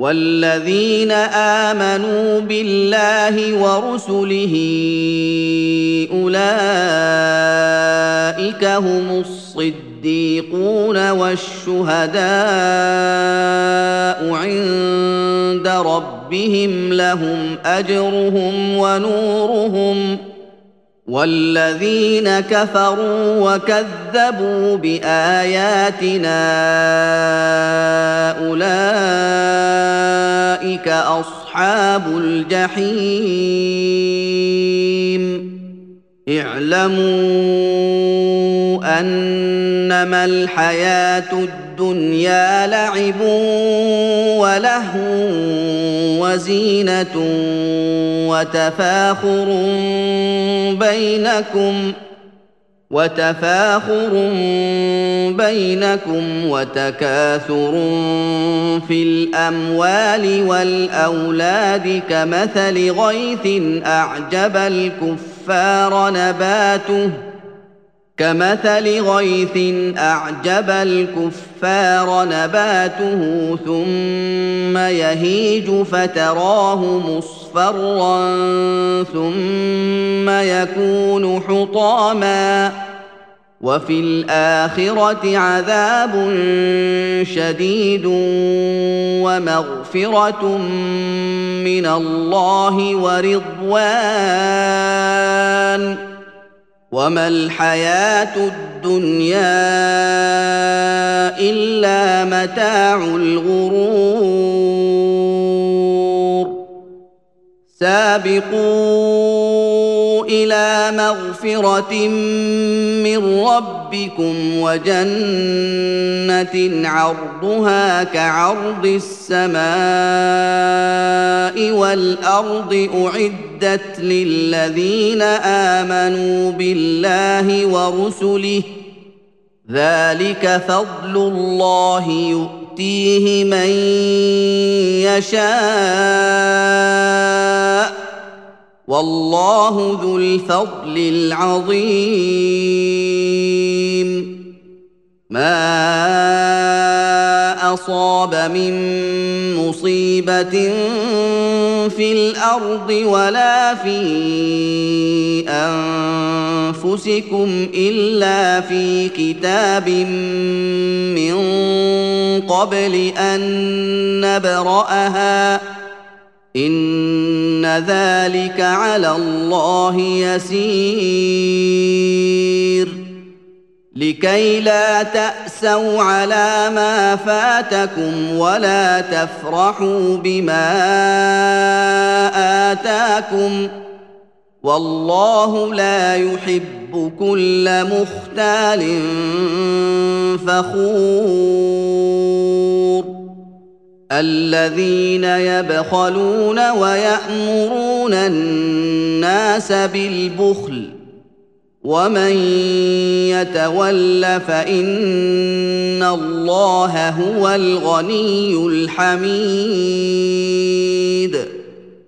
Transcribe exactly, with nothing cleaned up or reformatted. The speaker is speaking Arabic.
والذين آمنوا بالله ورسله أولئك هم الصديقون والشهداء عند ربهم لهم أجرهم ونورهم والذين كفروا وكذبوا بآياتنا أولئك أصحاب الجحيم اعلموا أنما الحياة الدنيا لعب ولهو وزينة وتفاخر بينكم وتفاخر بينكم وتكاثر في الأموال والأولاد كمثل غيث أعجب الكفار نباته كمثل غيث أعجب الكفار نباته ثم يهيج فتراه مصفرا ثم يكون حطاما وفي الآخرة عذاب شديد ومغفرة من الله ورضوان وما الحياة الدنيا إلا متاع الغرور سابقوا إلى مغفرة من ربكم وجنة عرضها كعرض السماء والأرض أعدت للذين آمنوا بالله ورسله ذلك فضل الله يؤتيه من يشاء والله ذو الفضل العظيم ما أصاب من مصيبة في الأرض ولا في أنفسكم إلا في كتاب من قبل أن نبرأها إن ذلك على الله يسير لكي لا تأسوا على ما فاتكم ولا تفرحوا بما آتاكم والله لا يحب كل مختال فخور الذين يبخلون ويأمرون الناس بالبخل ومن يتول فإن الله هو الغني الحميد